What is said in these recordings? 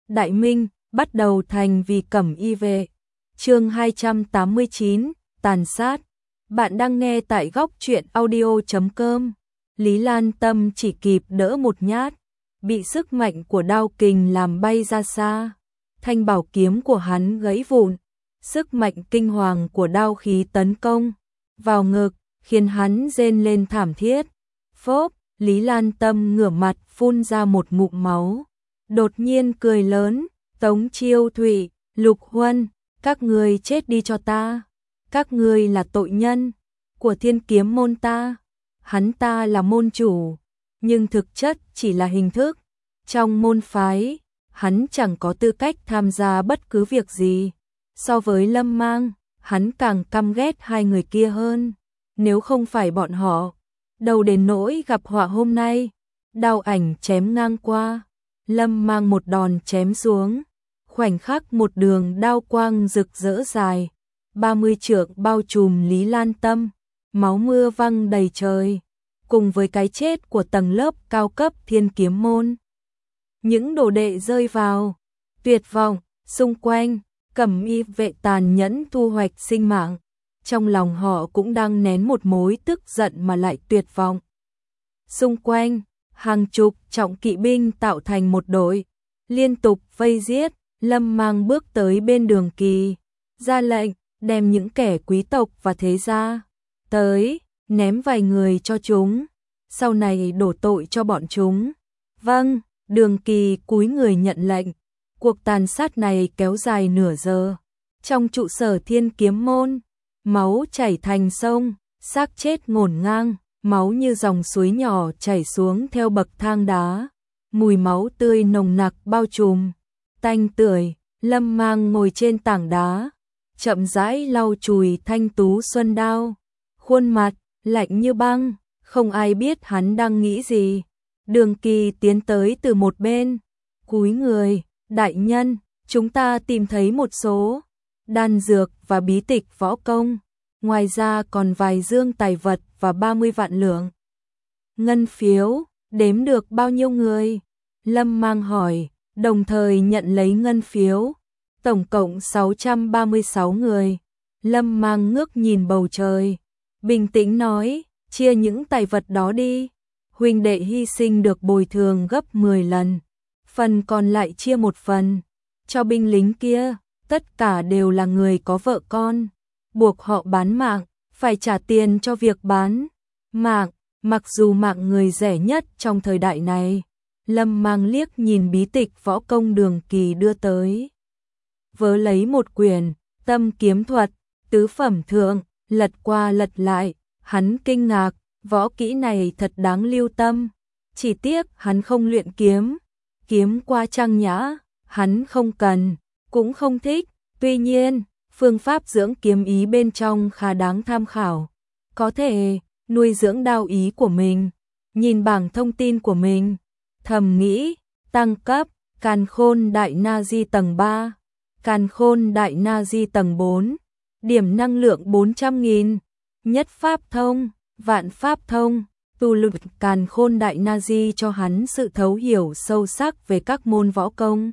Đại Minh, bắt đầu thành vì Cẩm Y vệ. Chương 289, tàn sát. Bạn đang nghe tại góc truyện audio.com. Lý Lan Tâm chỉ kịp đỡ một nhát, bị sức mạnh của đao kình làm bay ra xa. Thanh bảo kiếm của hắn gãy vụn, sức mạnh kinh hoàng của đao khí tấn công vào ngực, khiến hắn rên lên thảm thiết. Phốp, Lý Lan Tâm ngửa mặt phun ra một ngụm máu. Đột nhiên cười lớn, Tống Chiêu Thụy, Lục Huân, các ngươi chết đi cho ta. Các ngươi là tội nhân của Thiên Kiếm môn ta. Hắn ta là môn chủ, nhưng thực chất chỉ là hình thức. Trong môn phái, hắn chẳng có tư cách tham gia bất cứ việc gì. So với Lâm Mang, hắn càng căm ghét hai người kia hơn. Nếu không phải bọn họ, đâu đến nỗi gặp họa hôm nay. Đao ảnh chém ngang qua, Lâm Mang một đòn chém xuống. Khoảnh khắc một đường đao quang rực rỡ dài, 30 trượng bao trùm Lý Lan Tâm. Máu mưa văng đầy trời, cùng với cái chết của tầng lớp cao cấp Thiên Kiếm môn. Những đồ đệ rơi vào tuyệt vọng, xung quanh Cẩm Y vệ tàn nhẫn thu hoạch sinh mạng. Trong lòng họ cũng đang nén một mối tức giận mà lại tuyệt vọng. Xung quanh, hàng chục trọng kỵ binh tạo thành một đội, liên tục vây giết. Lâm Mang bước tới bên Đường Kỳ, ra lệnh đem những kẻ quý tộc và thế gia tới, ném vài người cho chúng, sau này đổ tội cho bọn chúng. Vâng, Đường Kỳ cúi người nhận lệnh. Cuộc tàn sát này kéo dài nửa giờ. Trong trụ sở Thiên Kiếm môn, máu chảy thành sông, xác chết ngổn ngang, máu như dòng suối nhỏ chảy xuống theo bậc thang đá. Mùi máu tươi nồng nặc bao trùm, tanh tưởi. Lâm Mang ngồi trên tảng đá, chậm rãi lau chùi thanh tú xuân đao. Khuôn mặt lạnh như băng, không ai biết hắn đang nghĩ gì. Đường Kỳ tiến tới từ một bên, cúi người, đại nhân, chúng ta tìm thấy một số đan dược và bí tịch võ công, ngoài ra còn vài dương tài vật và 30 vạn lượng ngân phiếu. Đếm được bao nhiêu người? Lâm Mang hỏi, đồng thời nhận lấy ngân phiếu. Tổng cộng 636 người. Lâm Mang ngước nhìn bầu trời, bình tĩnh nói, chia những tài vật đó đi. Huynh đệ hy sinh được bồi thường gấp 10 lần. Phần còn lại chia một phần cho binh lính kia. Tất cả đều là người có vợ con, buộc họ bán mạng, phải trả tiền cho việc bán mạng, mặc dù mạng người rẻ nhất trong thời đại này. Lâm Mang liếc nhìn bí tịch võ công Đường Kỳ đưa tới, vớ lấy một quyển Tâm Kiếm Thuật, tứ phẩm thượng, lật qua lật lại, hắn kinh ngạc, võ kỹ này thật đáng lưu tâm. Chỉ tiếc hắn không luyện kiếm, kiếm qua trang nhã, hắn không cần, cũng không thích. Tuy nhiên, phương pháp dưỡng kiếm ý bên trong khá đáng tham khảo, có thể nuôi dưỡng đao ý của mình. Nhìn bảng thông tin của mình, thầm nghĩ, tăng cấp, Càn Khôn Đại Na Di tầng 3, Càn Khôn Đại Na Di tầng 4, điểm năng lượng 400.000, nhất pháp thông, vạn pháp thông. Tu luyện Càn Khôn Đại Na Di cho hắn sự thấu hiểu sâu sắc về các môn võ công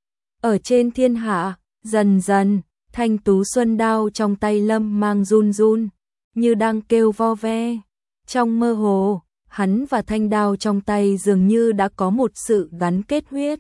ở trên thiên hạ. Dần dần, thanh tú xuân đao trong tay Lâm Mang run run, như đang kêu vo ve. Trong mơ hồ, hắn và thanh đao trong tay dường như đã có một sự gắn kết huyết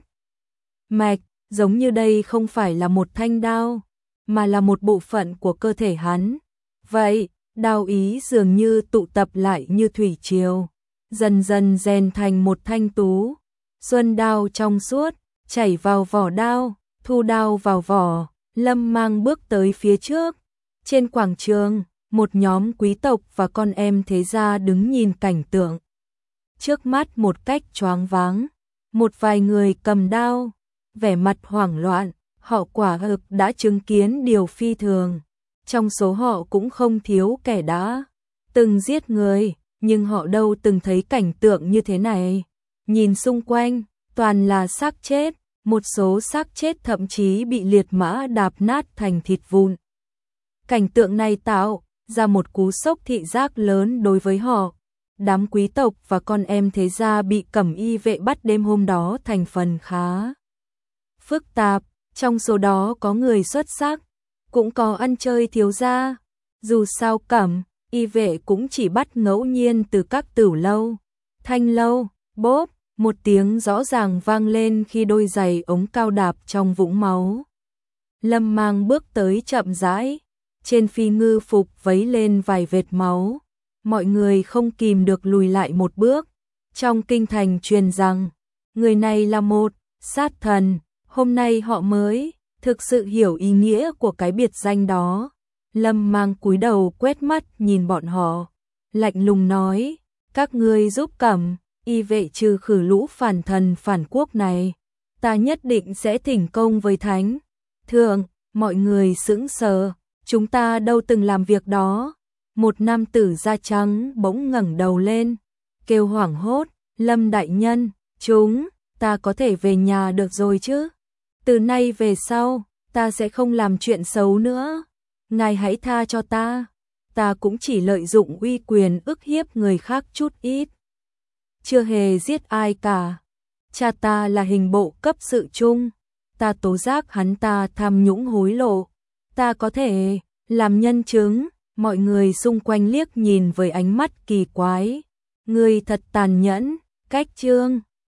mạch, giống như đây không phải là một thanh đao, mà là một bộ phận của cơ thể hắn. Vậy, đao ý dường như tụ tập lại như thủy triều, dần dần rèn thành một thanh tú xuân đao trong suốt, chảy vào vỏ đao, thu đao vào vỏ. Lâm Mang bước tới phía trước. Trên quảng trường, một nhóm quý tộc và con em thế gia đứng nhìn cảnh tượng trước mắt một cách choáng váng. Một vài người cầm đao, vẻ mặt hoảng loạn, họ quả thực đã chứng kiến điều phi thường. Trong số họ cũng không thiếu kẻ đã từng giết người, nhưng họ đâu từng thấy cảnh tượng như thế này. Nhìn xung quanh, toàn là xác chết, một số xác chết thậm chí bị liệt mã đạp nát thành thịt vụn. Cảnh tượng này tạo ra một cú sốc thị giác lớn đối với họ. Đám quý tộc và con em thế gia bị Cẩm Y vệ bắt đêm hôm đó thành phần khá phức tạp, trong số đó có người xuất sắc, cũng có ăn chơi thiếu gia. Dù sao Cẩm Y vệ cũng chỉ bắt ngẫu nhiên từ các tửu lâu, thanh lâu, bốp, một tiếng rõ ràng vang lên khi đôi giày ống cao đạp trong vũng máu. Lâm Mang bước tới chậm rãi, trên phi ngư phục vấy lên vài vệt máu, mọi người không kìm được lùi lại một bước. Trong kinh thành truyền rằng, người này là một sát thần, hôm nay họ mới thực sự hiểu ý nghĩa của cái biệt danh đó. Lâm Mang cúi đầu quét mắt nhìn bọn họ, lạnh lùng nói, các ngươi giúp Cẩm Y vệ trừ khử lũ phản thần phản quốc này, ta nhất định sẽ thỉnh công với thánh thượng. Mọi người sững sờ, chúng ta đâu từng làm việc đó. Một nam tử da trắng bỗng ngẩng đầu lên, kêu hoảng hốt, Lâm đại nhân, ta có thể về nhà được rồi chứ? Từ nay về sau, ta sẽ không làm chuyện xấu nữa. Ngài hãy tha cho ta cũng chỉ lợi dụng uy quyền ức hiếp người khác chút ít. Chưa hề giết ai cả. Cha ta là hình bộ cấp sự trung, ta tố giác hắn ta tham nhũng hối lộ, ta có thể làm nhân chứng. Mọi người xung quanh liếc nhìn với ánh mắt kỳ quái. Ngươi thật tàn nhẫn, cách trương.